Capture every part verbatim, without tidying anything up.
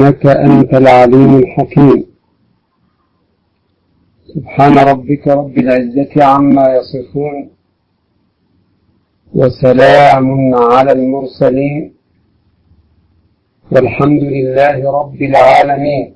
إنك أنت العليم الحكيم. سبحان ربك رب العزة عما يصفون، وسلام على المرسلين، والحمد لله رب العالمين.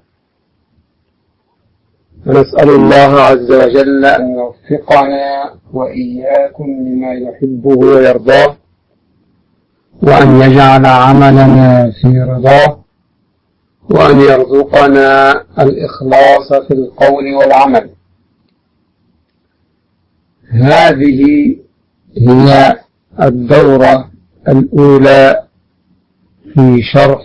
ونسأل الله عز وجل أن يوفقنا وإياكم لما يحبه ويرضاه، وأن يجعل عملنا في رضاه، وأن يرزقنا الإخلاص في القول والعمل. هذه هي الدورة الأولى في شرح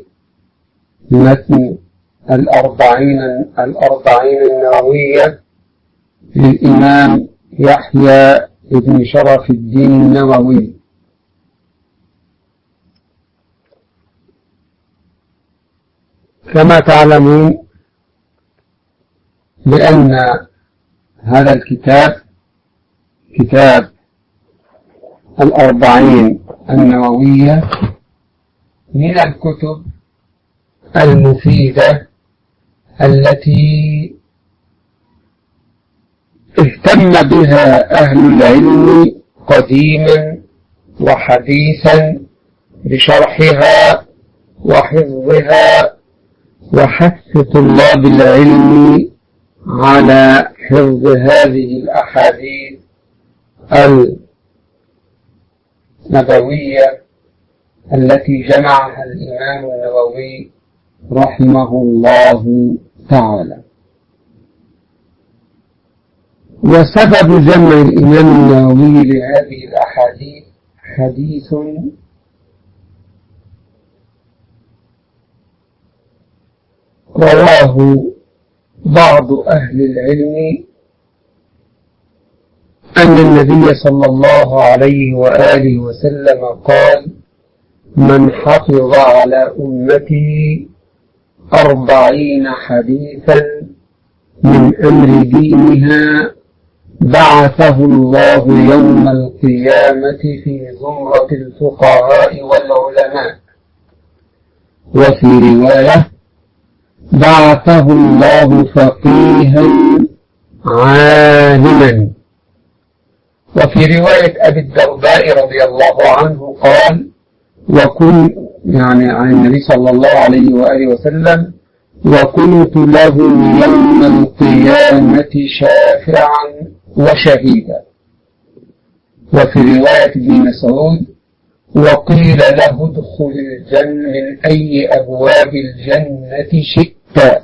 متن الأربعين الأربعين النووية للإمام يحيى بن شرف الدين النووي. كما تعلمون بأن هذا الكتاب كتاب الأربعين النووية من الكتب المفيدة التي اهتم بها أهل العلم قديما وحديثا بشرحها وحفظها، وحث طلاب العلم على حفظ هذه الأحاديث النبوية التي جمعها الإمام النووي رحمه الله تعالى. وسبب جمع الإمام النووي لهذه الأحاديث حديث رواه بعض أهل العلم أن النبي صلى الله عليه وآله وسلم قال: من حفظ على أمتي أربعين حديثا من أمر دينها بعثه الله يوم القيامة في زمرة الفقهاء والعلماء. وفي رواية: بعثه الله فقيها عالما. وفي رواية أبي الدرداء رضي الله عنه قال: وكن يعني عن النبي صلى الله عليه وآله وسلم: وكنت له يوم القيامة شافعا وشهيدا. وفي رواية ابن مسعود: وقيل له ادخل الجنة من أي أبواب الجنة شئت.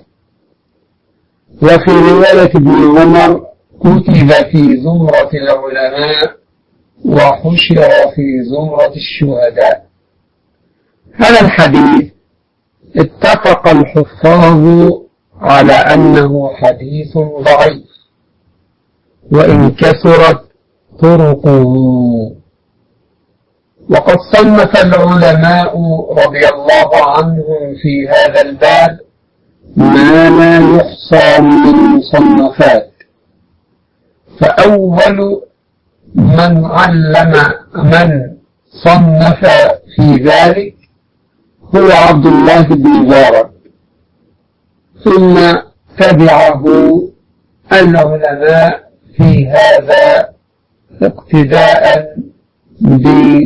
وفي رواية ابن عمر: كتب في زمرة العلماء وحشر في زمرة الشهداء. هذا الحديث اتفق الحفاظ على أنه حديث ضعيف وإن كثرت طرقه. وقد صنف العلماء رضي الله عنهم في هذا الباب ما لا يحصى من المصنفات. فأول من علم من صنف في ذلك هو عبد الله بن مبارك، ثم تبعه العلماء في هذا اقتداء ب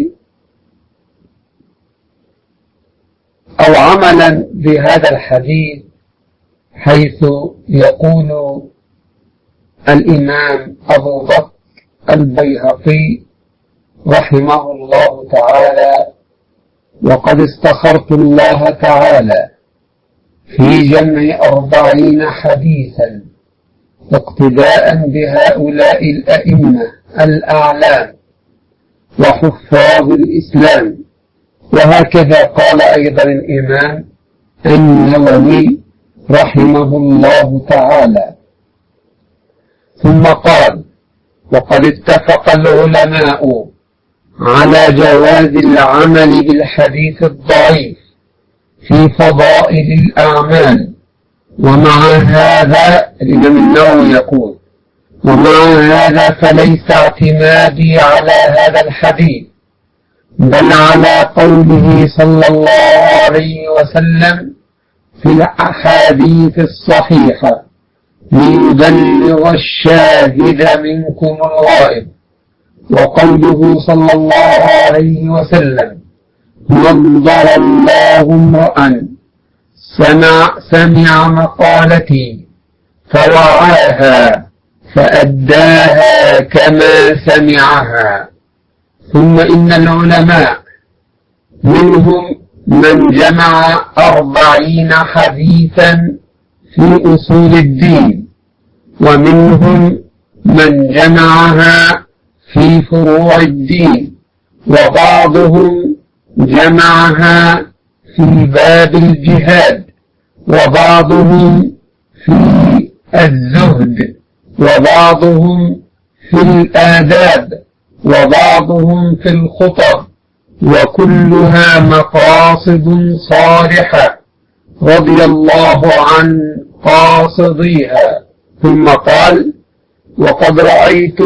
أو عملا بهذا الحديث، حيث يقول الإمام أبو بكر البيهقي رحمه الله تعالى: وقد استخرت الله تعالى في جمع أربعين حديثا اقتداء بهؤلاء الأئمة الأعلام وحفاظ الإسلام. وهكذا قال أيضا الإمام النووي رحمه الله تعالى. ثم قال: وقد اتفق العلماء على جواز العمل بالحديث الضعيف في فضائل الأعمال. ومع هذا الإمام النووي يقول: ومع هذا فليس اعتمادي على هذا الحديث، بل على قوله صلى الله عليه وسلم: في الأحاديث الصحيحة ليبلغ الشاهد منكم الغائب. وقوله صلى الله عليه وسلم: نضر الله امرأ سمع, سمع مقالتي فوعاها فأداها كما سمعها. ثم إن العلماء منهم من جمع أربعين حديثا في أصول الدين، ومنهم من جمعها في فروع الدين، وبعضهم جمعها في باب الجهاد، وبعضهم في الزهد، وبعضهم في الآداب، وبعضهم في الخطب، وكلها مقاصد صالحة رضي الله عن قاصديها. ثم قال: وقد رأيت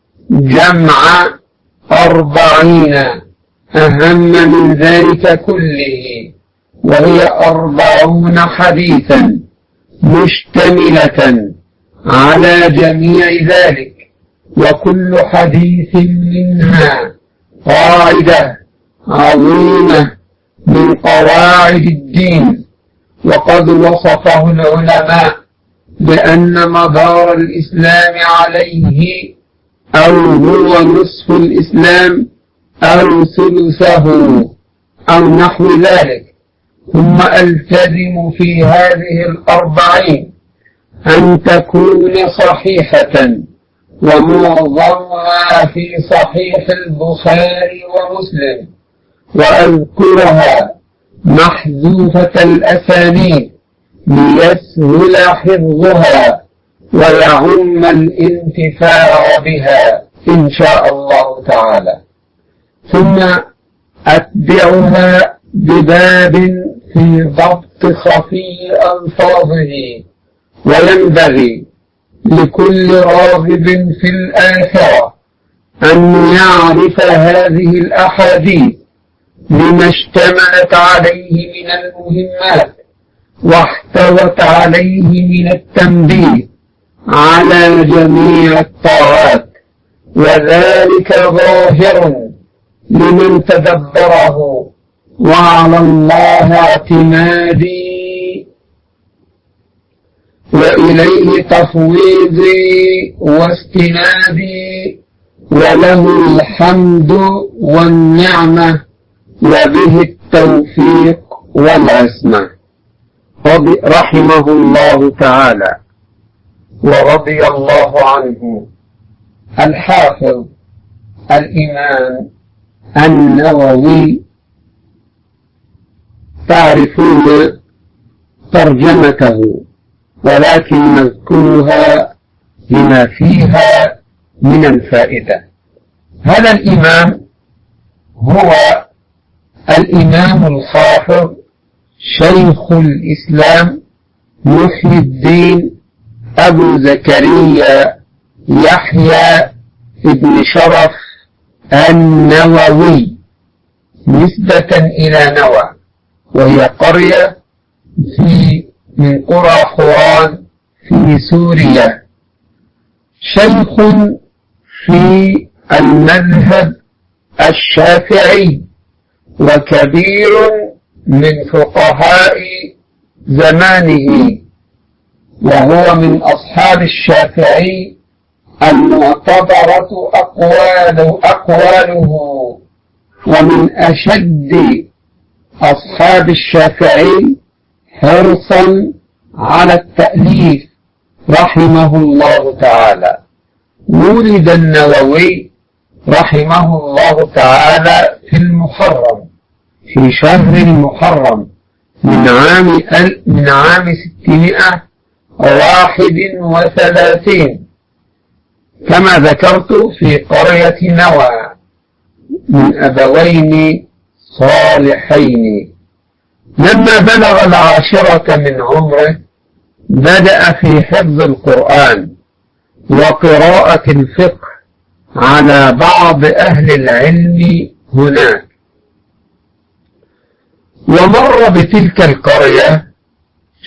جمع أربعين أهم من ذلك كله، وهي أربعون حديثا مشتملة على جميع ذلك، وكل حديث منها قاعدة عظيمة من قواعد الدين. وقد وصفه العلماء بأن مدار الإسلام عليه أو هو نصف الإسلام أو ثلثه أو نحو ذلك. ثم ألتزم في هذه الأربعين أن تكون صحيحة، ومعظمها في صحيح البخاري ومسلم، وأذكرها محذوفة الأسانيد ليسهل حفظها ويعم الانتفاع بها إن شاء الله تعالى. ثم أتبعها بباب في ضبط خفي ألفاظه. وينبغي لكل راغب في الآخرة أن يعرف هذه الأحاديث لما اشتملت عليه من المهمات واحتوت عليه من التنبيه على جميع الطاعات، وذلك ظاهر لمن تدبره وعلى الله اعتمادي وإليه تفويضي واستنادي، وله الحمد والنعمة وبه التوفيق والعصمة. رحمه الله تعالى ورضي الله عنه الحافظ الإمام النووي. تعرفون ترجمته، ولكن نذكرها لما فيها من الفائدة. هذا الإمام هو الإمام الحافظ شيخ الإسلام محي الدين أبو زكريا يحيى ابن شرف النووي، نسبة إلى نوى، وهي قرية في من قرى حوران في سوريا. شيخ في المذهب الشافعي، وكبير من فقهاء زمانه، وهو من أصحاب الشافعي المعتبرة أقواله, أقواله ومن أشد أصحاب الشافعي حرصا على التأليف رحمه الله تعالى. ولد النووي رحمه الله تعالى في المحرم، في شهر المحرم من عام من عام ستمائة وواحد وثلاثين، كما ذكرت في قرية نوى من أبوين صالحين. لما بلغ العاشرة من عمره بدأ في حفظ القرآن وقراءة الفقه على بعض أهل العلم هناك. ومر بتلك القرية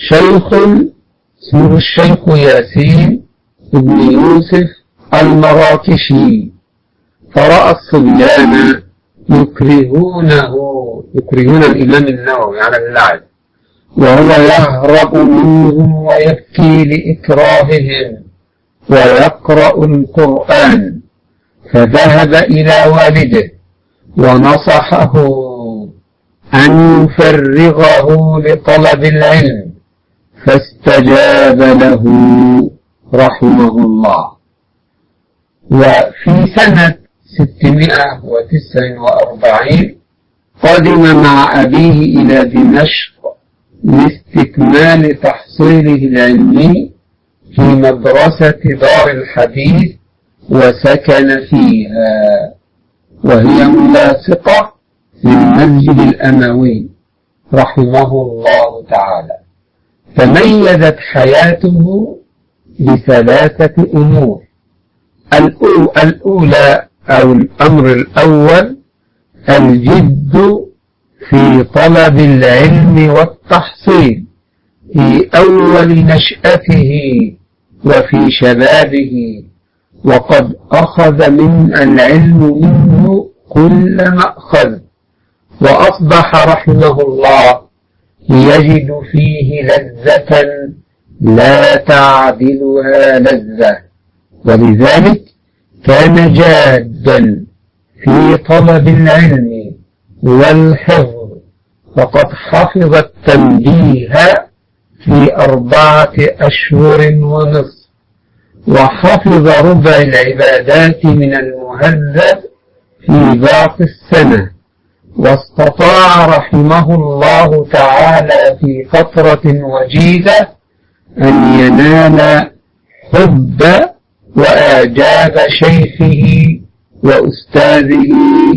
شيخ اسمه الشيخ ياسين بن يوسف المراكشي، فرأى الصبيان يكرهونه يكرهون الإمام النووي على اللعب، وهو يهرب منهم ويبكي لإكراههم ويقرأ القرآن، فذهب إلى والده ونصحه أن يفرغه لطلب العلم، فاستجاب له رحمه الله. وفي سنة ستمائة وتسعة وأربعين قدم مع أبيه إلى دمشق لاستكمال تحصيله العلمي في مدرسة دار الحديث، وسكن فيها، وهي ملاصقة للمسجد الأموي رحمه الله تعالى. تميزت حياته بثلاثة أمور. الأولى أو الأمر الأول الجد في طلب العلم والتحصيل في أول نشأته وفي شبابه، وقد أخذ من العلم منه كل مأخذ، وأصبح رحمه الله يجد فيه لذة لا تعدلها لذة، ولذلك كان جادا في طلب العلم والحفظ، فقد حفظ التنبيه في أربعة أشهر ونصف، وحفظ ربع العبادات من المهذب في باقي السنة، واستطاع رحمه الله تعالى في فترة وجيزة أن ينال حب وإعجاب شيخه وأستاذه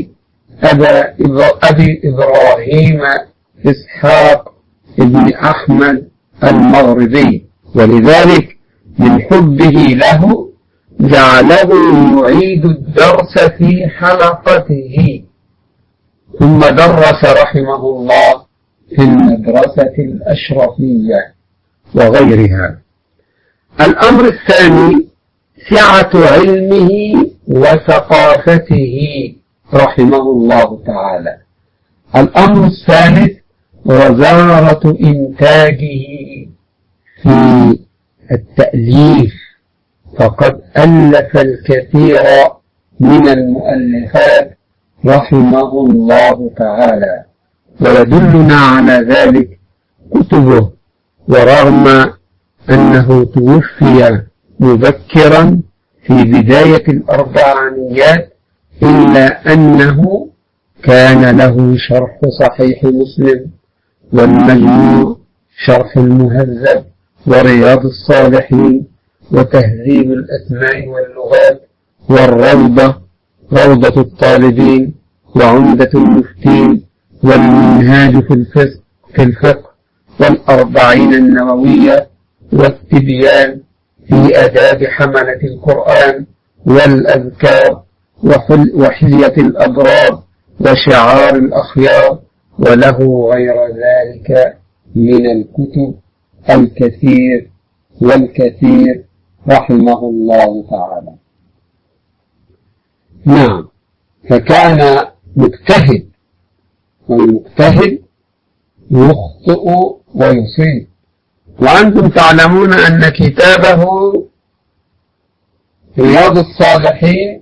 أبي إبراهيم إسحاق ابن أحمد المغربي، ولذلك من حبه له جعله يعيد الدرس في حلقته، ثم درس رحمه الله في المدرسة الأشرفية وغيرها. الأمر الثاني سعة علمه وثقافته رحمه الله تعالى. الأمر الثالث وزارة إنتاجه في التأليف، فقد ألف الكثير من المؤلفات رحمه الله تعالى، ويدلنا على ذلك كتبه، ورغم أنه توفي مبكرا في بداية الأربعينيات إلا أنه كان له شرح صحيح مسلم، والمجموع شرح المهذب، ورياض الصالحين، وتهذيب الأسماء واللغات، والروضة روضة الطالبين، وعمدة المفتين، والمنهاج في الفقه, في الفقه والأربعين النووية، والتبيان في آداب حملة القرآن، والأذكار، وحلية الأبرار، وشعار الأخيار، وله غير ذلك من الكتب الكثير والكثير رحمه الله تعالى. نعم، فكان مجتهد، والمجتهد يخطئ ويصيب، وأنتم تعلمون أن كتابه رياض الصالحين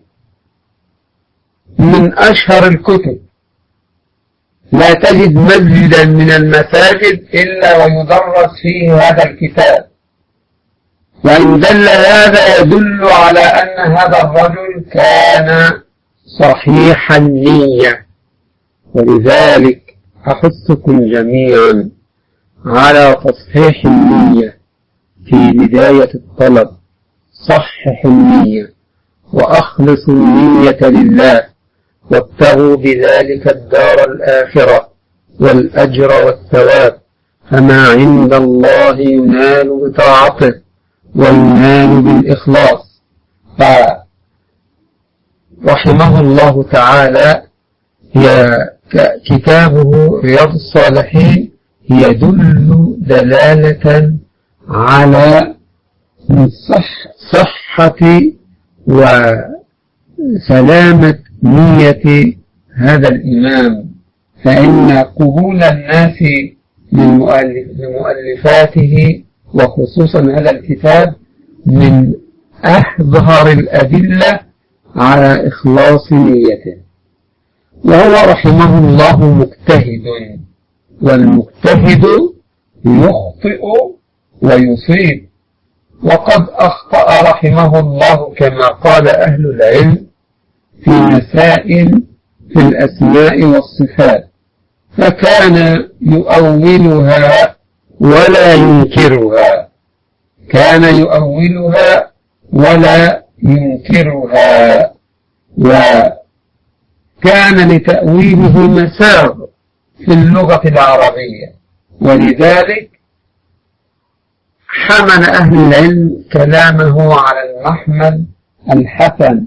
من أشهر الكتب، لا تجد مسجدا من المساجد إلا ويدرس فيه هذا الكتاب، وإن دل هذا يدل على أن هذا الرجل كان صحيح النية. ولذلك أحثكم جميعا على تصحيح النية في بداية الطلب. صحح النية وأخلص النية لله، وابتغوا بذلك الدار الآخرة والأجر والثواب، فما عند الله ينال بطاعته وينال بالإخلاص. فرحمه الله تعالى كتابه رياض الصالحين يدل دلالة على صح صحة وسلامة نية هذا الإمام، فإن قبول الناس لمؤلفاته وخصوصا هذا الكتاب من أحظهر الأدلة على إخلاص نيته. وهو رحمه الله مجتهد، والمجتهد يخطئ ويصيب، وقد أخطأ رحمه الله كما قال أهل العلم في مسائل في الأسماء والصفات، فكان يؤولها ولا ينكرها كان يؤولها ولا ينكرها وكان لتأويله مساغ في اللغة العربية، ولذلك حمل أهل العلم كلامه على المحمل الحسن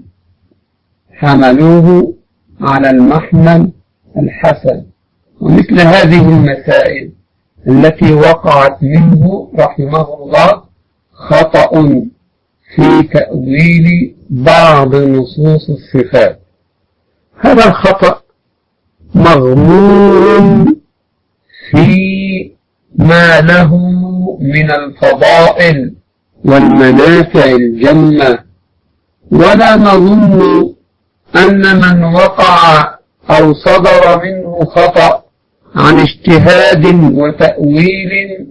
حملوه على المحمل الحسن. ومثل هذه المسائل التي وقعت منه رحمه الله خطأ في تأويل بعض نصوص الصفات، هذا الخطأ مغمور في ما له من الفضائل والمنافع الجمة، ولا نظن أن من وقع أو صدر منه خطأ عن اجتهاد وتأويل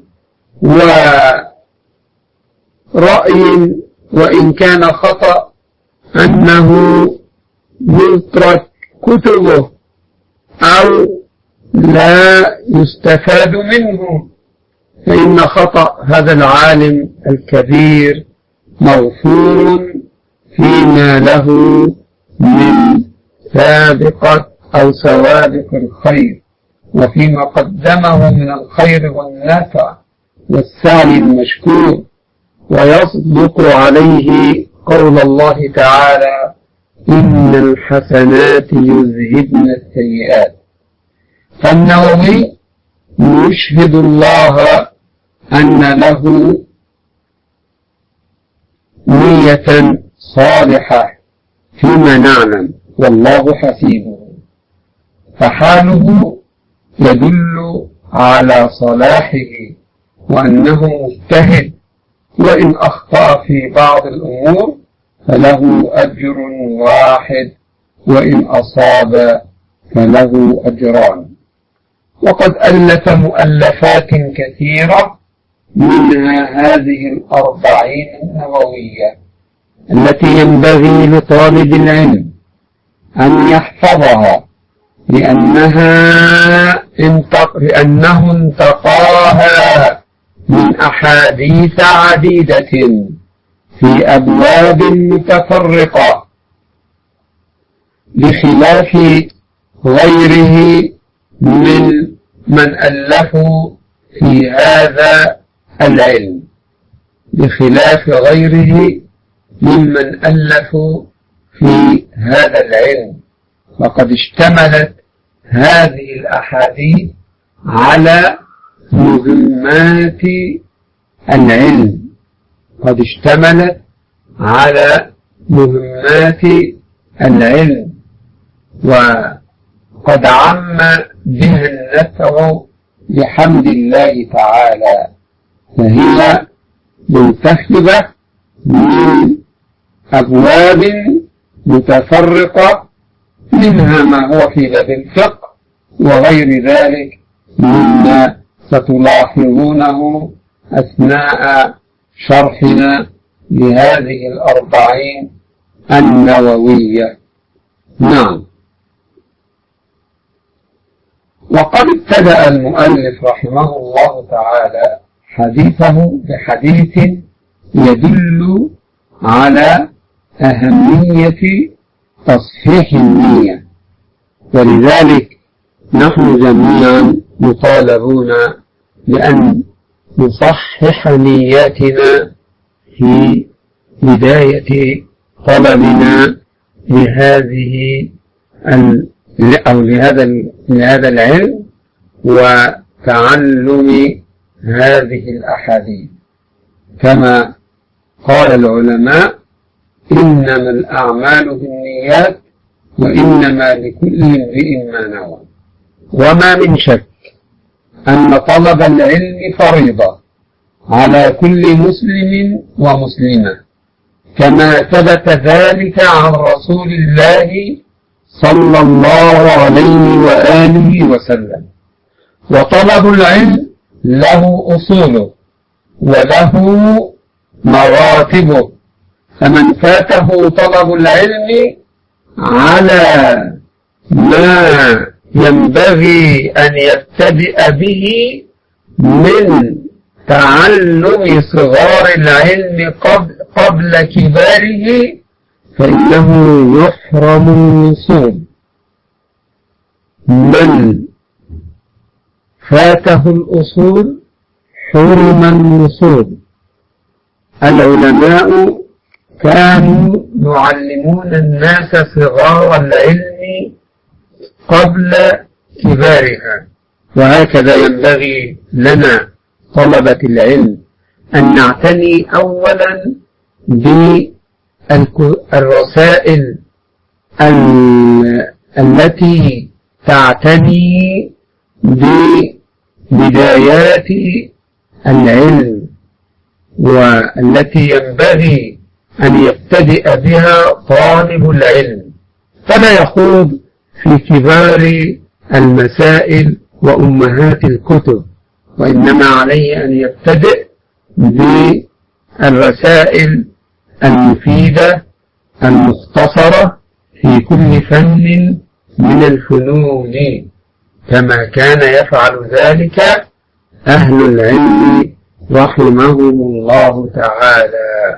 ورأي وإن كان خطأ أنه يترك كتبه أو لا يستفاد منه، فإن خطأ هذا العالم الكبير مغفور فيما له من سابقة أو سوابق الخير، وفيما قدمه من الخير والنفع والسعي المشكور. ويصدق عليه قول الله تعالى: إن الحسنات يذهبن السيئات. فالنووي يشهد الله أن له نية صالحة فيما نعلم، والله حسيبه، فحاله يدل على صلاحه وأنه مجتهد، وإن أخطأ في بعض الأمور فله أجر واحد، وإن أصاب فله أجران. وقد ألف مؤلفات كثيرة، منها هذه الأربعين النووية التي ينبغي لطالب العلم أن يحفظها، لأنها انتق... لأنه انتقاها من أحاديث عديدة في أبواب متفرقة، بخلاف غيره من من ألفوا في هذا العلم بخلاف غيره ممن ألفوا في هذا العلم وقد اشتملت هذه الأحاديث على مهمات العلم قد اشتملت على مهمات العلم وقد عم بها النفع بحمد الله تعالى، فهي منتخبة من أبواب متفرقة، منها ما هو في باب الفقه وغير ذلك مما ستلاحظونه أثناء شرحنا لهذه الأربعين النووية. نعم. وقد ابتدأ المؤلف رحمه الله تعالى حديثه بحديث يدل على أهمية تصحيح النية، ولذلك نحن جميعا مطالبون بأن نصحح نياتنا في بداية طلبنا لهذه أو لهذا لهذا العلم تعلم هذه الأحاديث، كما قال العلماء: إنما الأعمال بالنيات وإنما لكل امرئ ما نوى. وما من شك أن طلب العلم فريضة على كل مسلم ومسلمة، كما ثبت ذلك عن رسول الله صلى الله عليه وآله وسلم. وطلب العلم له أصوله وله مراتبه، فمن فاته طلب العلم على ما ينبغي أن يبتدئ به من تعلم صغار العلم قبل كباره فإنه يحرم الوصول. من فاته الأصول حرم الوصول. العلماء كانوا يعلمون الناس صغار العلم قبل كبارها، وهكذا ينبغي لنا طلبة العلم أن نعتني أولا بالرسائل التي تعتني ببدايات العلم والتي ينبغي أن يبتدئ بها طالب العلم، فلا يخوض في كبار المسائل وأمهات الكتب، وإنما عليه أن يبتدئ بالرسائل المفيدة المختصرة في كل فن من الفنون، كما كان يفعل ذلك أهل العلم رحمهم الله تعالى.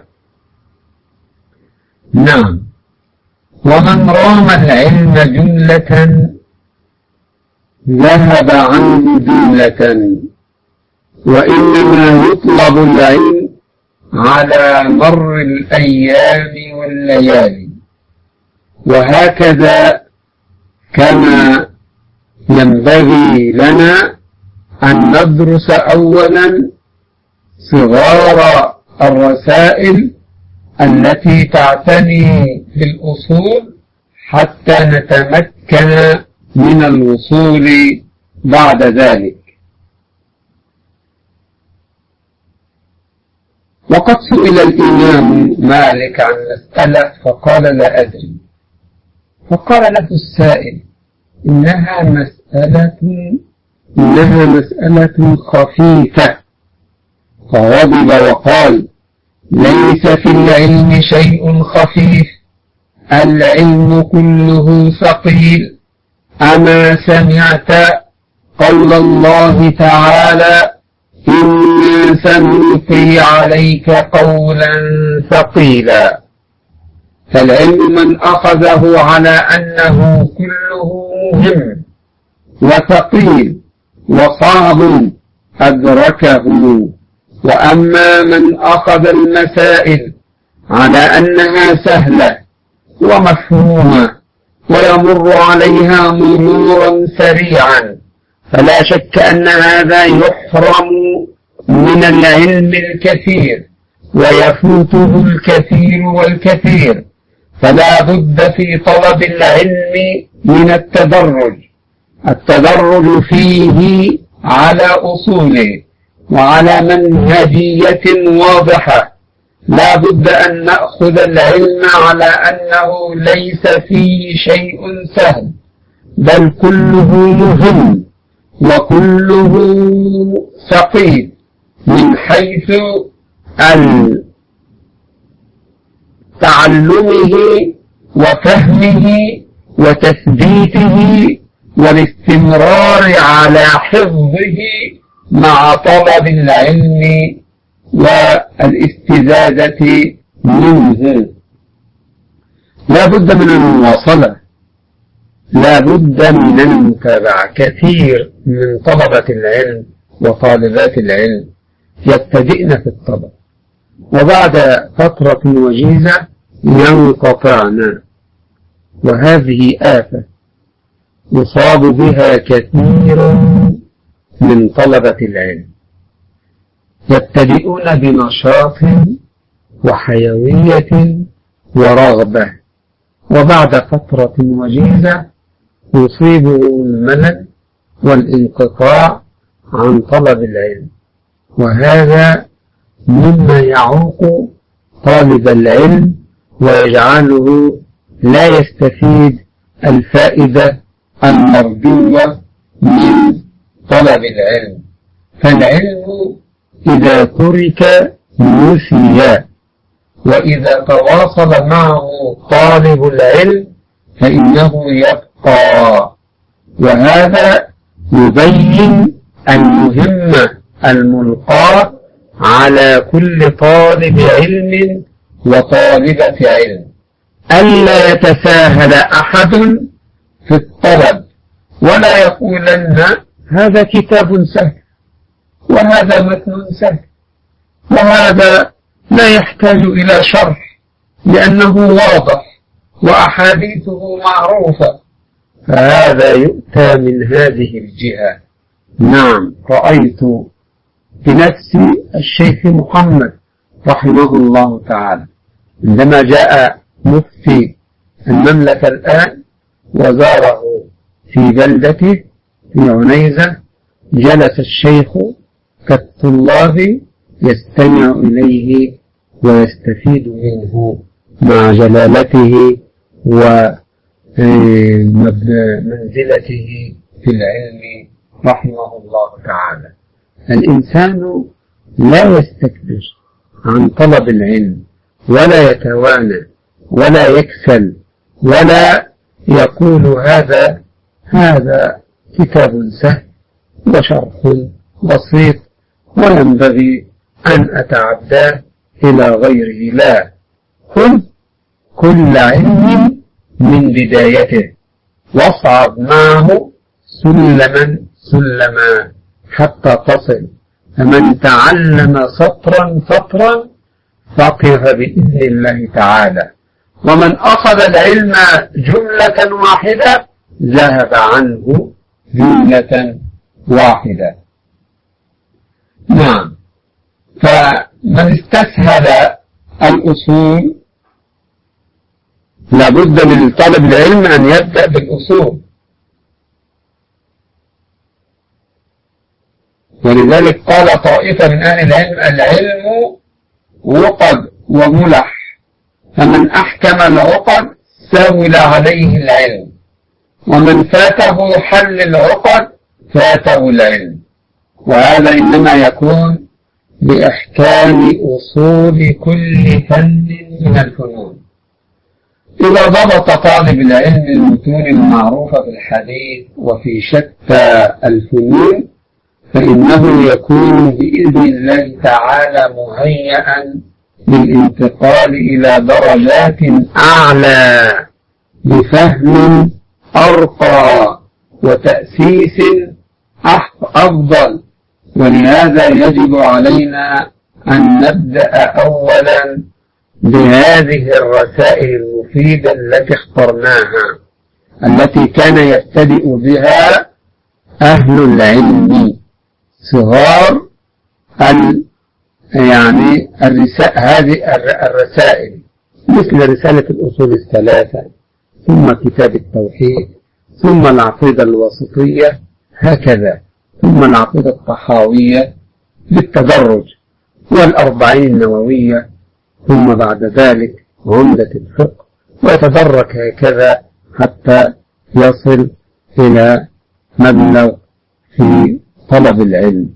نعم. ومن رام العلم جملة ذهب عنه جملة، وإنما يطلب العلم على مر الأيام والليالي. وهكذا كما ينبغي لنا أن ندرس أولا صغار الرسائل التي تعتني بالأصول حتى نتمكن من الوصول بعد ذلك. وقد سئل الإمام مالك عن مسألة فقال: لا أدري. فقال له السائل: إنها مسألة إنها مسألة خفيفة. فغضب وقال: ليس في العلم شيء خفيف، العلم كله ثقيل. أما سمعت قول الله تعالى: إنا سنلقي عليك قولا ثقيلا. فالعلم من أخذه على أنه كله مهم وثقيل وصعب أدركه، وأما من أخذ المسائل على أنها سهلة ومفهومة ويمر عليها مرورا سريعا، فلا شك أن هذا يحرم من العلم الكثير ويفوته الكثير والكثير. فلا بد في طلب العلم من التدرج، التدرج فيه على أصوله وعلى منهجية واضحة. لا بد أن نأخذ العلم على أنه ليس فيه شيء سهل، بل كله مهم وكله ثقيل من حيث تعلمه وفهمه وتثبيته والاستمرار على حفظه مع طلب العلم والاستزادة منه. لا بد من المواصلة، لا بد من المتابعة. كثير من طلبة العلم وطالبات العلم يبتدئن في الطلب وبعد فترة وجيزة ينقطعن، وهذه آفة يصاب بها كثير من طلبة العلم، يبتدئون بنشاط وحيوية ورغبة، وبعد فترة وجيزة يصيبهم الملل والانقطاع عن طلب العلم، وهذا مما يعوق طالب العلم ويجعله لا يستفيد الفائدة المرجوة من طلب العلم. فالعلم إذا ترك نسي، وإذا تواصل معه طالب العلم فإنه يبقى، وهذا يبين المهمة الملقاة على كل طالب علم وطالبة علم، ألا يتساهل أحد في الطلب ولا يقولن هذا كتاب سهل وهذا متن سهل وهذا لا يحتاج إلى شرح لأنه واضح وأحاديثه معروفة، فهذا يؤتى من هذه الجهة. نعم، رأيت بنفسي الشيخ محمد رحمه الله تعالى عندما جاء مفتي المملكة الآن وزاره في بلدته في عنيزة، جلس الشيخ كالطلاب يستمع إليه ويستفيد منه مع جلالته ومنزلته في العلم رحمه الله تعالى. الإنسان لا يستكبر عن طلب العلم ولا يتوانى ولا يكسل ولا يقول هذا هذا كتاب سهل وشرح بسيط وينبغي أن أتعداه إلى غيره. لا، خذ كل علم من بدايته واصعد معه سلما سلما حتى تصل. فمن تعلم سطرا سطرا فقه بإذن الله تعالى، ومن أخذ العلم جملة واحدة ذهب عنه جملة واحدة. نعم، فمن استسهل الأصول لابد من طالب العلم أن يبدأ بالأصول، ولذلك قال طائفة من أهل العلم العلم عقد وملح، فمن أحكم العقد سهل عليه العلم، ومن فاته حل العقد فاته العلم، وهذا إنما يكون بإحكام أصول كل فن من الفنون. إذا ضبط طالب العلم المتون المعروفة في الحديث وفي شتى الفنون فإنه يكون بإذن الله تعالى مهيئا للانتقال إلى درجات أعلى بفهم أرقى وتأسيس أفضل. ولهذا يجب علينا أن نبدأ أولا بهذه الرسائل المفيدة التي اخترناها، التي كان يبتدئ بها أهل العلم صغار يعني الرسائل، هذه الرسائل مثل رسالة الأصول الثلاثة، ثم كتاب التوحيد، ثم العقيدة الوسطية، هكذا، ثم العقيدة الطحاوية بالتدرج، والأربعين النووية، ثم بعد ذلك عمدة الفقه، ويتدرج هكذا حتى يصل إلى مبلغ في طلب العلم.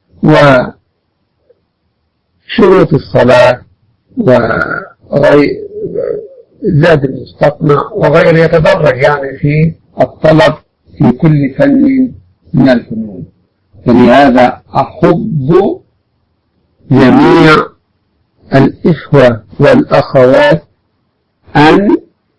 وشروط الصلاة وغير زاد المستقنع وغير يتدرج يعني في الطلب في كل فن من الفنون. فلهذا أحض جميع الإخوة والأخوات أن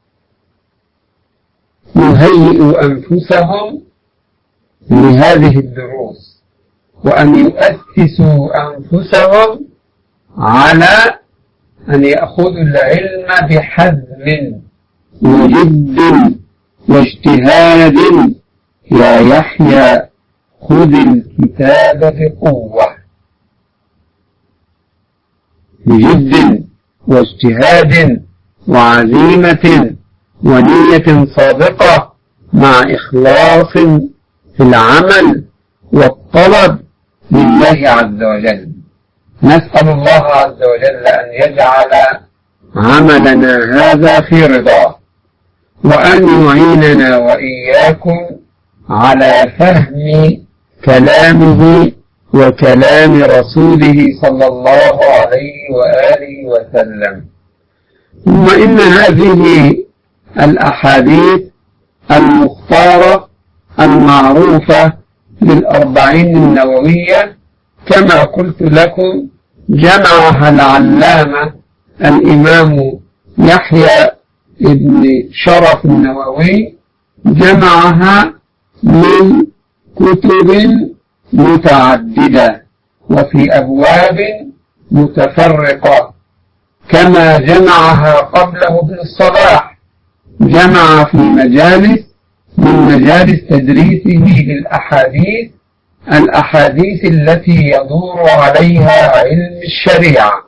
يهيئوا أنفسهم لهذه الدروس، وأن يؤسسوا أنفسهم على أن يأخذوا العلم بحزم وجد واجتهاد. يا يحيى خذ الكتاب بقوة بجد واجتهاد وعزيمة ونية صادقة مع إخلاص في العمل والطلب لله عز وجل. نسأل الله عز وجل أن يجعل عملنا هذا في رضاه، وأن يعيننا وإياكم على فهم كلامه وكلام رسوله صلى الله عليه وآله وسلم. ثم إن هذه الأحاديث المختارة المعروفة بالأربعين النووية كما قلت لكم جمعها العلامة الإمام يحيى ابن شرف النووي، جمعها من كتب متعددة وفي أبواب متفرقة، كما جمعها قبله ابن الصلاح، جمع في مجالس من مجالس تدريسه للأحاديث الأحاديث التي يدور عليها علم الشريعة،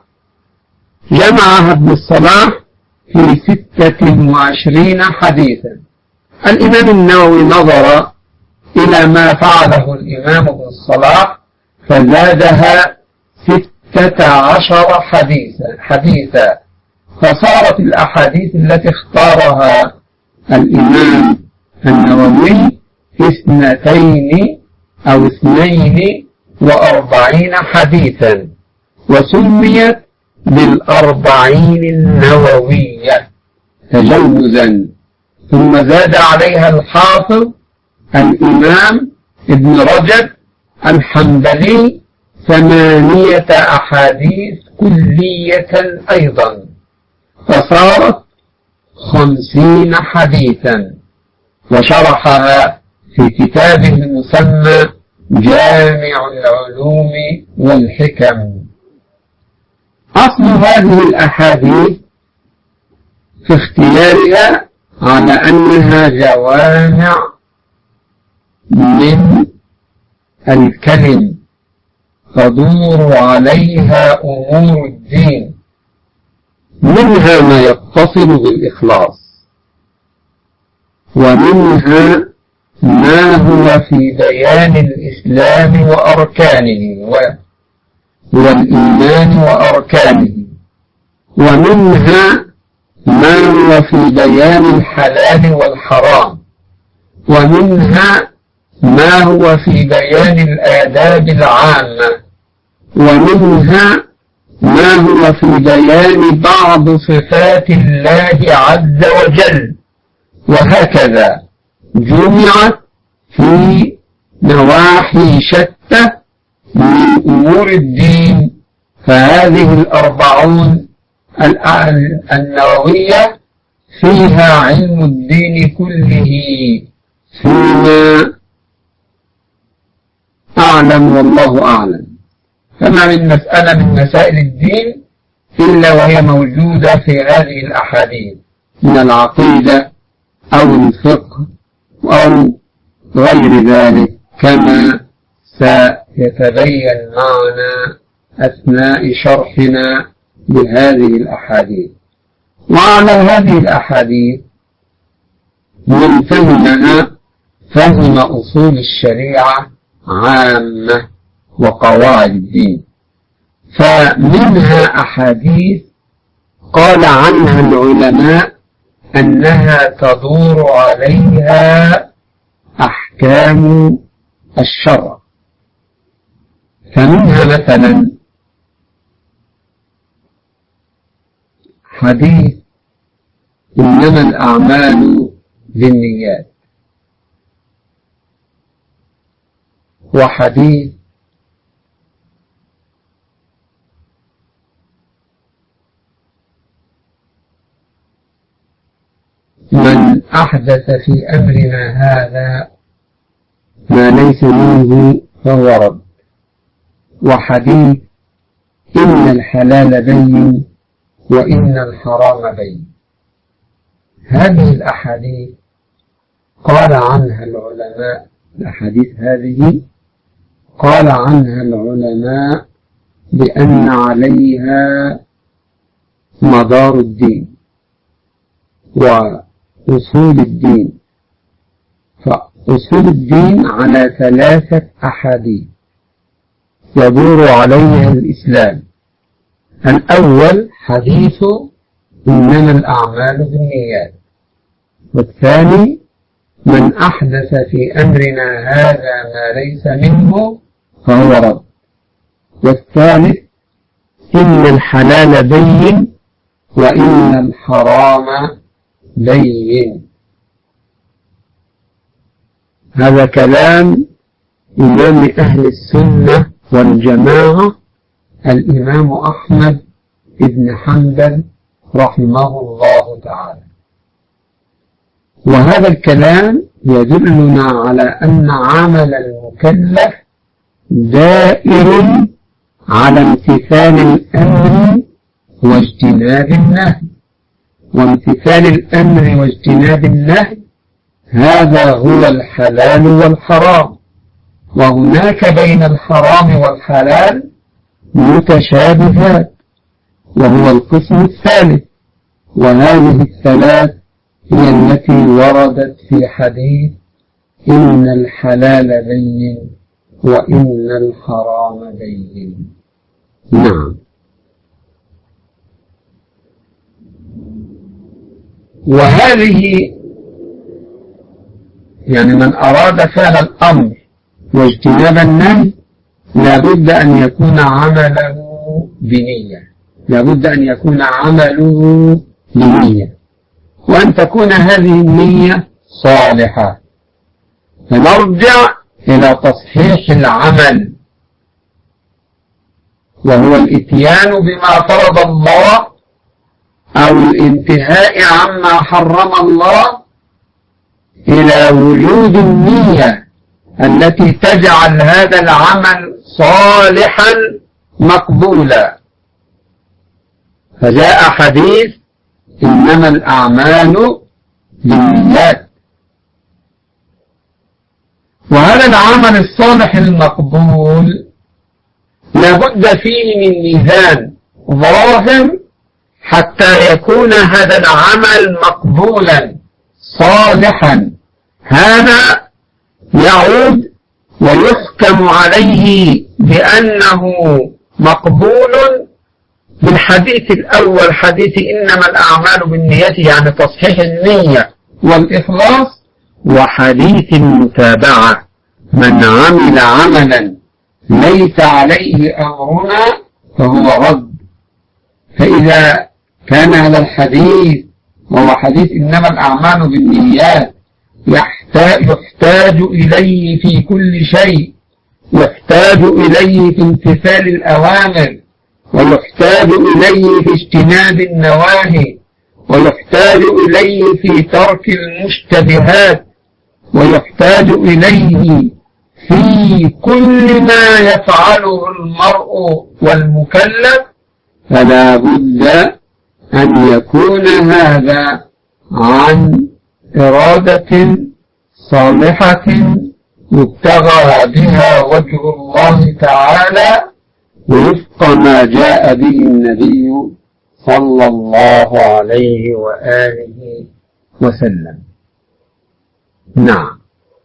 جمعها ابن الصلاح في ستة وعشرين حديثا. الإمام النووي نظر إلى ما فعله الإمام ابن الصلاح فزادها ستة عشر حديثا حديثا فصارت الأحاديث التي اختارها الإمام النووي اثنتين أو اثنين وأربعين حديثا، وسميت بالأربعين النووية تجوزا. ثم زاد عليها الحافظ الإمام ابن رجب الحنبلي ثمانية أحاديث كلية أيضا، فصارت خمسين حديثا، وشرحها في كتابه المسمى جامع العلوم والحكم. أصل هذه الأحاديث في اختيارها على أنها جوامع من الكلم تدور عليها أمور الدين، منها ما يتصل بالإخلاص، ومنها ما هو في بيان الإسلام وأركانه والإيمان وأركانه، ومنها ما هو في بيان الحلال والحرام، ومنها ما هو في بيان الآداب العامة، ومنها ما هو في بيان بعض صفات الله عز وجل، وهكذا جمعت في نواحي شتى من أمور الدين. فهذه الأربعون النووية فيها علم الدين كله فيما أعلم والله أعلم. فما من مسألة من مسائل الدين إلا وهي موجودة في هذه الأحاديث من العقيدة أو الفقه أو غير ذلك، كما سيتبين معنا أثناء شرحنا لهذه الأحاديث. وعلى هذه الأحاديث من فهمها فهم أصول الشريعة عامة وقواعد الدين، فمنها أحاديث قال عنها العلماء أنها تدور عليها أحكام الشرع. فمنها مثلا حديث إنما الأعمال بالنيات، وحديث من أحدث في أمرنا هذا ما ليس منه فهو رد، وحديث إن الحلال بين وإن الحرام بين. هذه الأحاديث قال عنها العلماء الأحاديث هذه قال عنها العلماء بأن عليها مدار الدين وأصول الدين. فأصول الدين على ثلاثة أحاديث يدور عليها الإسلام. الأول حديث إنما الأعمال بالنيات، والثاني من أحدث في أمرنا هذا ما ليس منه فهو رد، والثالث إن الحلال بين وإن الحرام بين. هذا كلام إمام أهل السنة والجماعة الإمام أحمد بن حنبل رحمه الله تعالى. وهذا الكلام يدلنا على أن عمل المكلف دائر على امتثال الأمر واجتناب النهي، وامتثال الأمر واجتناب النهي هذا هو الحلال والحرام. وهناك بين الحرام والحلال متشابهات وهو القسم الثالث، وهذه الثلاث هي التي وردت في حديث إن الحلال بين وإن الحرام بين. نعم. وهذه يعني من أراد فعل الأمر واجتناب النهي لابد أن يكون عمله بنية، لابد أن يكون عمله بنية، وأن تكون هذه النية صالحة. فنرجع إلى تصحيح العمل، وهو الإتيان بما فرض الله أو الانتهاء عما حرم الله، إلى وجود النية التي تجعل هذا العمل صالحا مقبولا. فجاء حديث إنما الأعمال بالنيات. وهذا العمل الصالح المقبول لابد فيه من ميزان ظاهر حتى يكون هذا العمل مقبولا صالحا. هذا يعود ويحكم عليه بأنه مقبول بالحديث الأول، حديث إنما الأعمال بالنيات، يعني تصحيح النية والإخلاص، وحديث المتابعة من عمل عملا ليس عليه أمرنا فهو رد. فإذا كان هذا الحديث وهو حديث إنما الأعمال بالنيات يحتاج, يحتاج إليه في كل شيء، يحتاج إليه في امتثال الأوامر، ويحتاج إليه في اجتناب النواهي، ويحتاج إليه في ترك المشتبهات، ويحتاج إليه في كل ما يفعله المرء والمكلف. فلا بد أن يكون هذا عن إرادة صالحة يبتغى بها وجه الله تعالى وفق ما جاء به النبي صلى الله عليه وآله وسلم. نعم.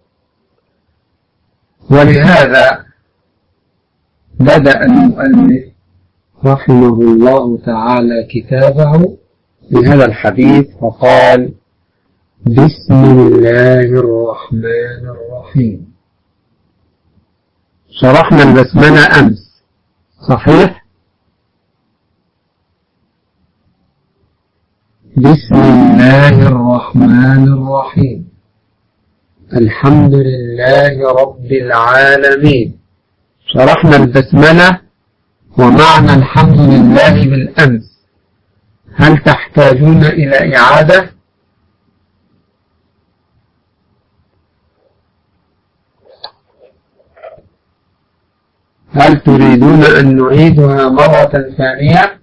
ولهذا بدأ المؤلف رحمه الله تعالى كتابه بهذا الحديث فقال: بسم الله الرحمن الرحيم. شرحنا البسملة أمس، صحيح؟ بسم الله الرحمن الرحيم، الحمد لله رب العالمين. شرحنا البسملة ومعنى الحمد لله بالأمس. هل تحتاجون إلى إعادة؟ هل تريدون أن نعيدها مرة ثانية؟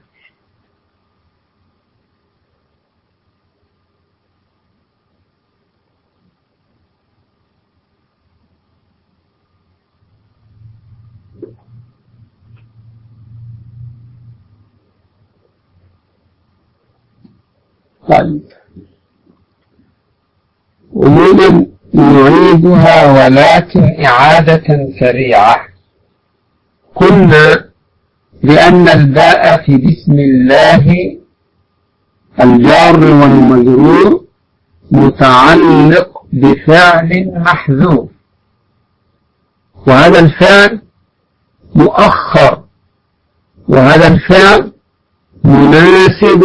طيب عموما نعيدها ولكن إعادة سريعة. قلنا بأن الباء في بسم الله الجار والمجرور متعلق بفعل محذوف، وهذا الفعل مؤخر، وهذا الفعل مناسب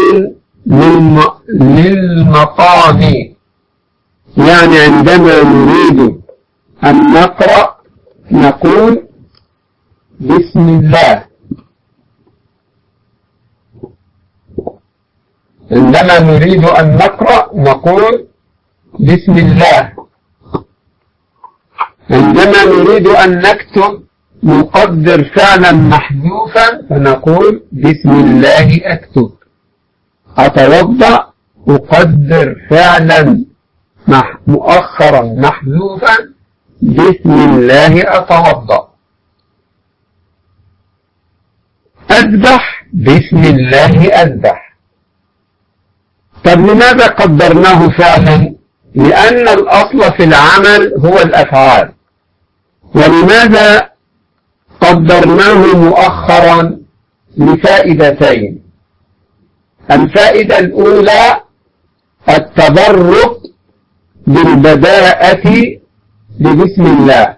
للمقام. يعني عندما نريد أن نقرأ نقول بسم الله، عندما نريد أن نقرأ نقول بسم الله، عندما نريد أن نكتب نقدر فعلا محذوفا فنقول بسم الله أكتب. أتوضأ أقدر فعلا مؤخرا محذوفا بسم الله أتوضأ. أذبح بسم الله أذبح. طب لماذا قدرناه فعلا؟ لأن الأصل في العمل هو الأفعال. ولماذا قدرناه مؤخرا؟ لفائدتين. الفائدة الأولى التبرك بالبداءة ببسم الله.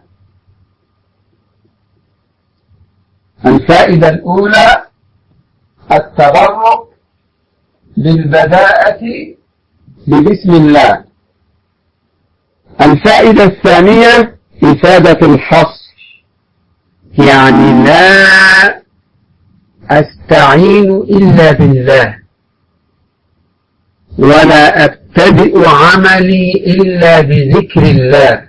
الفائدة الأولى التبرك بالبداءة ببسم الله. الفائدة الثانية إفادة الحصر، يعني لا أستعين إلا بالله، ولا أبتدئ عملي إلا بذكر الله.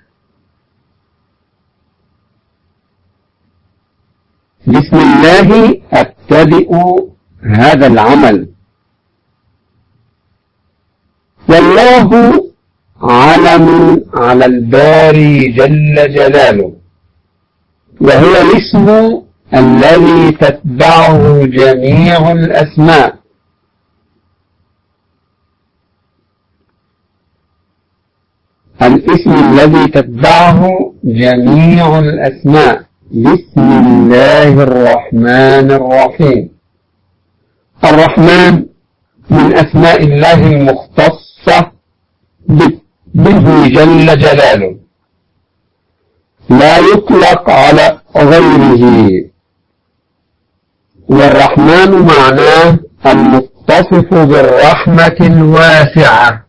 بسم الله أبتدئ هذا العمل. والله علم على الباري جل جلاله، وهو الاسم الذي تتبعه جميع الأسماء. الاسم الذي تتبعه جميع الأسماء. بسم الله الرحمن الرحيم. الرحمن من أسماء الله المختصة به جل جلاله، لا يطلق على غيره. والرحمن معناه المتصف بالرحمة الواسعة.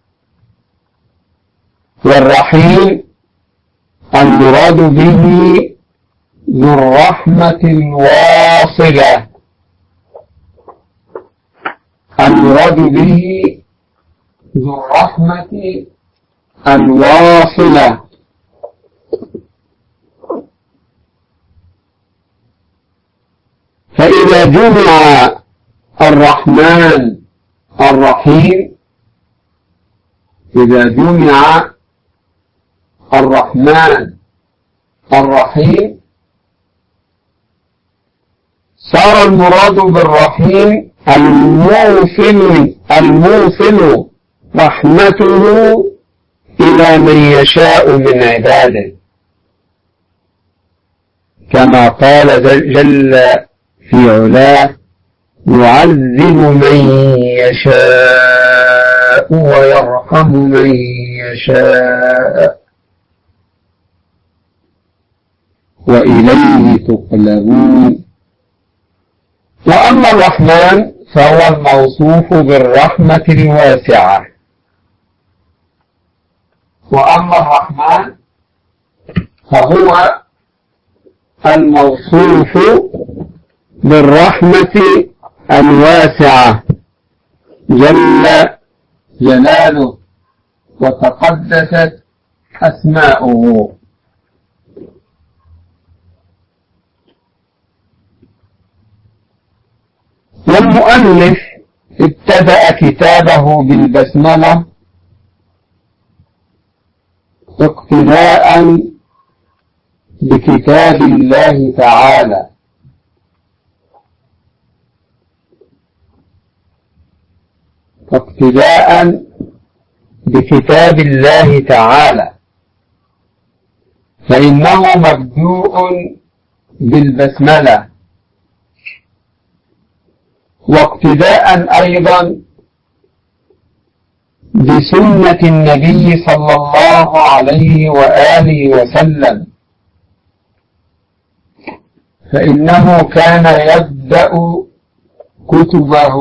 والرحيم المراد به ذو الرحمة الواصلة، المراد به ذو الرحمة الواصلة. فإذا جمع الرحمن الرحيم، إذا جمع الرحمن الرحيم صار المراد بالرحيم الموصل الموصل رحمته إلى من يشاء من عباده، كما قال جل في علاه: يعذب من يشاء ويرحم من يشاء وإليه تقلبون. وأما الرحمن فهو الموصوف بالرحمة الواسعة. وأما الرحمن فهو الموصوف بالرحمة الواسعة جل جلاله وتقدست أسماؤه. والمؤلف ابتدأ كتابه بالبسملة اقتداء بكتاب الله تعالى، واقتداء بكتاب الله تعالى، فإنه مبدوء بالبسملة، واقتداء أيضا بسنة النبي صلى الله عليه وآله وسلم، فإنه كان يبدأ كتبه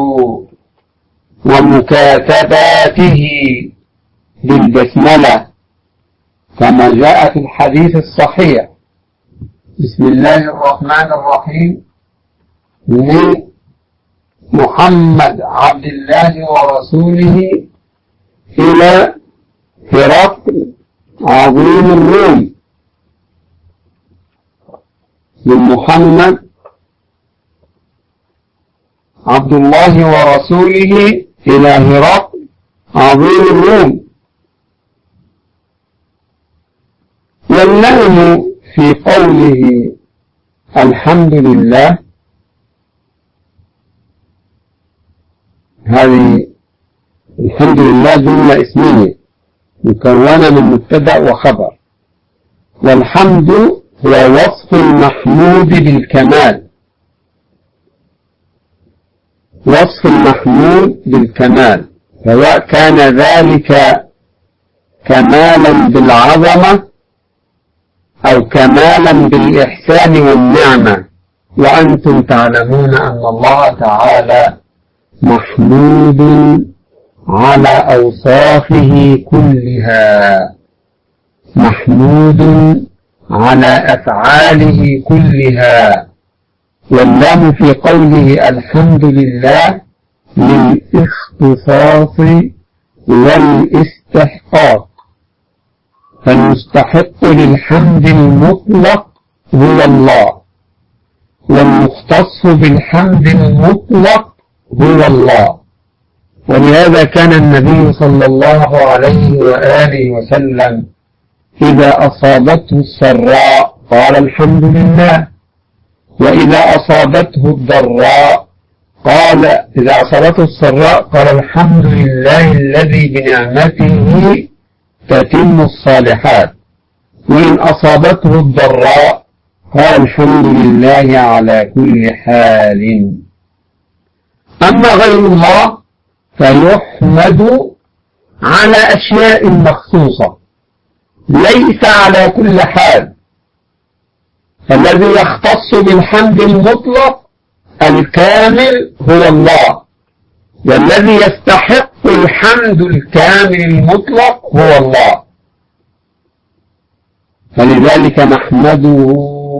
ومكاتباته بالبسملة كما جاء في الحديث الصحيح: بسم الله الرحمن الرحيم من محمد عبد الله ورسوله إلى هرقل عظيم الروم. من محمد عبد الله ورسوله إلى هرقل عظيم الروم. واللام في قوله الحمد لله هذه الحمد لله جملة اسمية مكونة من مبتدأ وخبر، والحمد هو وصف المحمود بالكمال، وصف المحمود بالكمال، سواء كان ذلك كمالا بالعظمة أو كمالا بالإحسان والنعمة. وأنتم تعلمون أن الله تعالى محمود على أوصافه كلها، محمود على أفعاله كلها. واللام في قوله الحمد لله للاختصاص والاستحقاق، فالمستحق للحمد المطلق هو الله، والمختص بالحمد المطلق هو الله. ولهذا كان النبي صلى الله عليه وآله وسلم إذا أصابته السراء قال الحمد لله، وإذا أصابته الضراء قال إذا أصابته السراء قال الحمد لله الذي بنعمته تتم الصالحات، وإن أصابته الضراء قال الحمد لله على كل حال. أما غير الله فيحمد على أشياء مخصوصة ليس على كل حال. الذي يختص بالحمد المطلق الكامل هو الله، والذي يستحق الحمد الكامل المطلق هو الله. فلذلك نحمده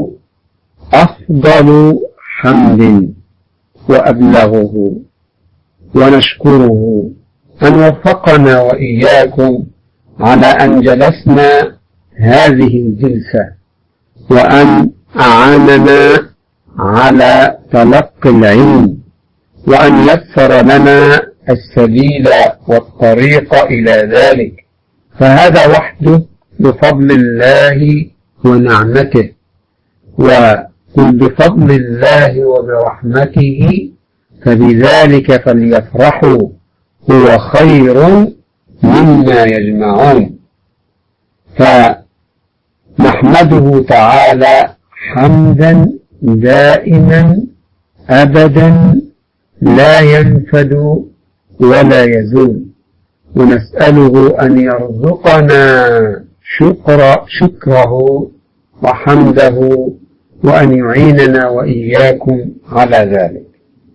أفضل حمد وأبلغه، ونشكره أن وفقنا وإياكم على أن جلسنا هذه الجلسة، وأن أعاننا على تلقي العلم، وأن يسر لنا السبيل والطريق إلى ذلك. فهذا وحده بفضل الله ونعمته، وقل بفضل الله وبرحمته فبذلك فليفرحوا هو خير مما يجمعون. فنحمده تعالى حمدا دائما أبدا لا ينفد ولا يزول، ونسأله أن يرزقنا شكر شكره وحمده، وأن يعيننا وإياكم على ذلك.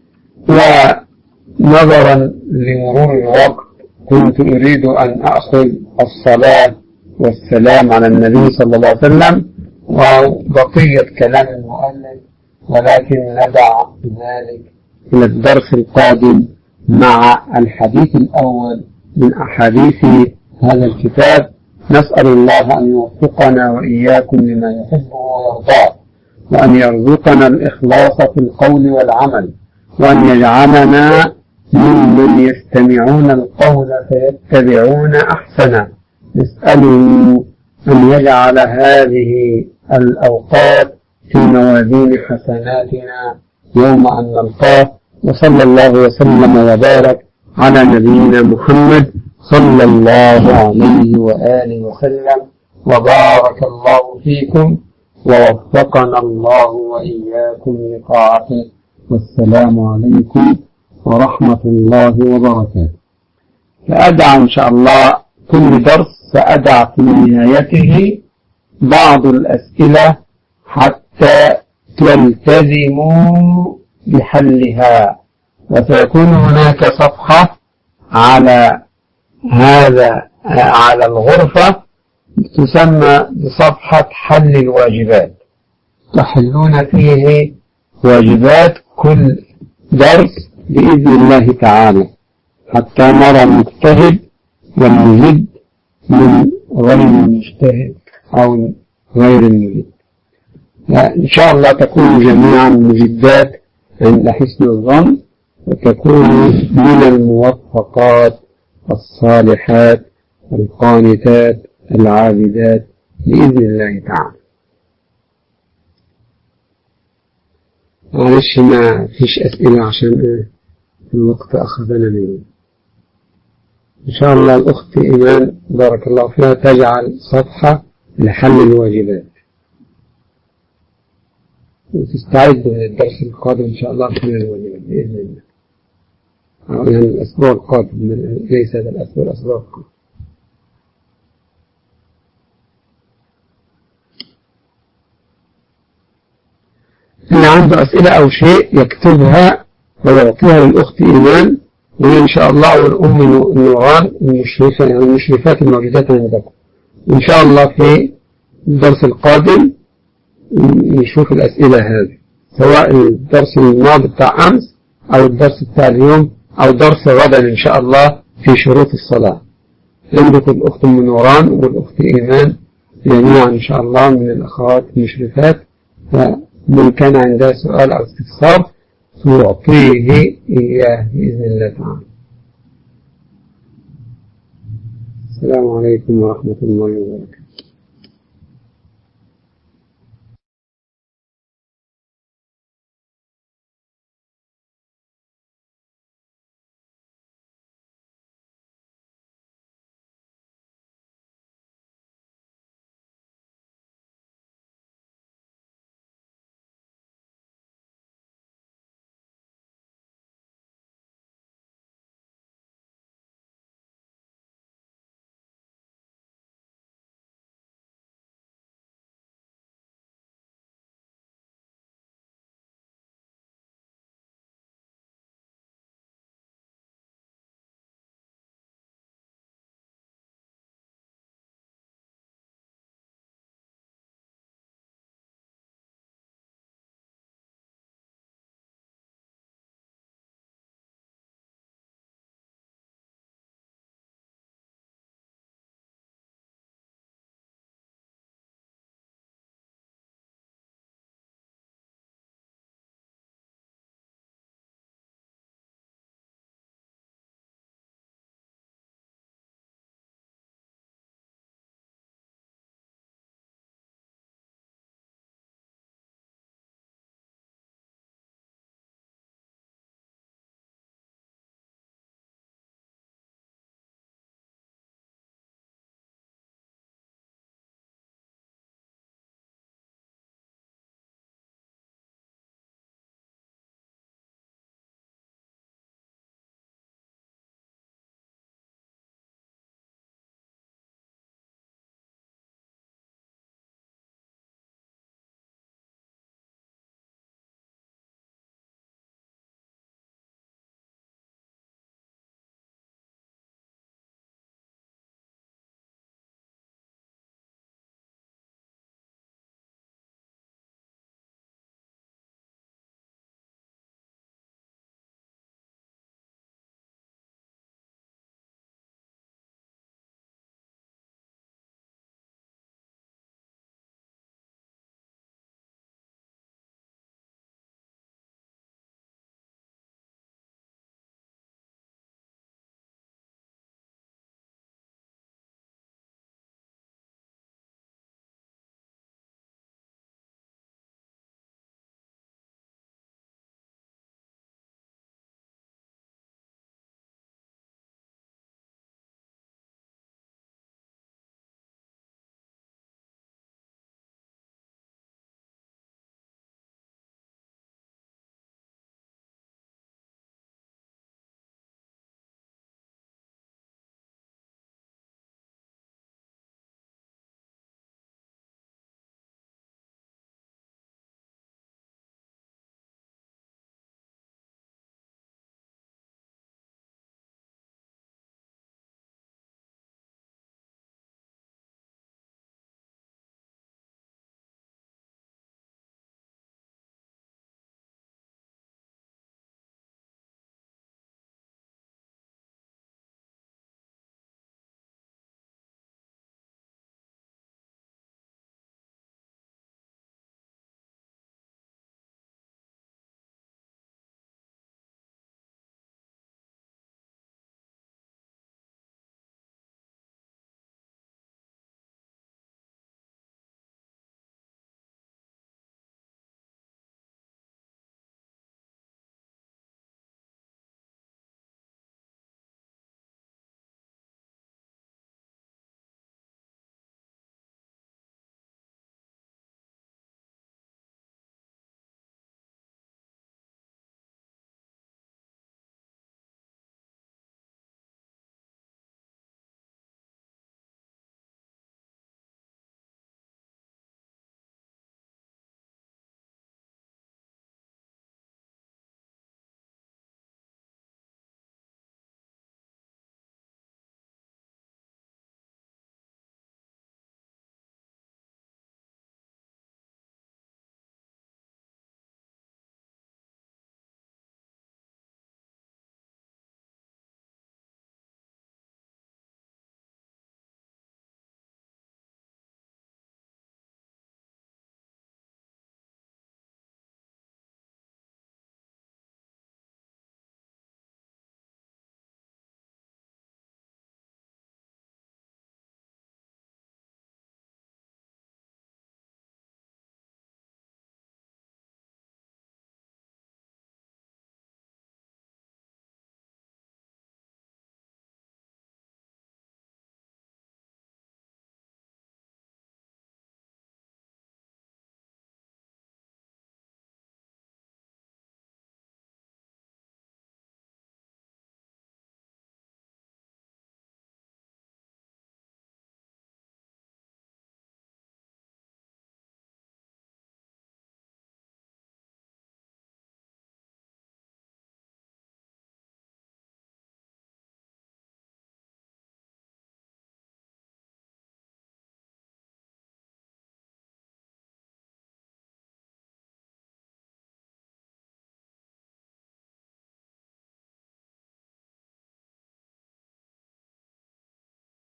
ونظرا لمرور الوقت كنت أريد أن أأخذ الصلاة والسلام على النبي صلى الله عليه وسلم وبقية كلام المؤلف، ولكن ندع ذلك إلى الدرس القادم مع الحديث الأول من أحاديث هذا الكتاب. نسأل الله أن يوفقنا وإياكم لما يحبه ويرضاه، وأن يرزقنا الإخلاص في القول والعمل، وأن يجعلنا ممن يستمعون القول فيتبعون أحسنه. نسأله أن يجعل هذه الأوقات في موازين حسناتنا يوم أن نلقاه. وصلى الله وسلم وبارك على نبينا محمد صلى الله عليه وآله وسلم، وبارك الله فيكم ووفقنا الله وإياكم لطاعته. والسلام عليكم ورحمة الله وبركاته. فأدع إن شاء الله كل درس سأدع في نهايته بعض الأسئلة حتى تلتزموا بحلها، وسيكون هناك صفحة على هذا على الغرفة تسمى بصفحة حل الواجبات، تحلون فيه واجبات كل درس بإذن الله تعالى، حتى نرى المجتهد والمجد من غير المجتهد أو غير المجد. إن شاء الله تكون جميعا مجدات عند حسن الظن، وتكون من الموفقات الصالحات القانتات العابدات بإذن الله تعالى. معلش ما فيش أسئلة عشان الوقت أخذنا منه. إن شاء الله الأخت إيمان بارك الله فيها تجعل صفحة لحل الواجبات، وتستعد للدرس القادم إن شاء الله لحل الواجبات بإذن الله، يعني الأسبوع القادم، ليس هذا الأسبوع، الأسبوع القادم. اللي عنده أسئلة أو شيء يكتبها ويعطيها للأخت إيمان، وإن شاء الله والأم نوران المشرفة، يعني المشرفات الموجودات عندكم، إن شاء الله في الدرس القادم نشوف الأسئلة هذه، سواء الدرس الماضي بتاع أمس أو الدرس بتاع اليوم أو درس غدا إن شاء الله في شروط الصلاة. عندكم الأخت أم نوران والأخت إيمان جميعا إن شاء الله من الأخوات المشرفات، فمن كان عنده سؤال أو استفسار تعطيه إياه بإذن الله تعالى. السلام عليكم ورحمة الله وبركاته.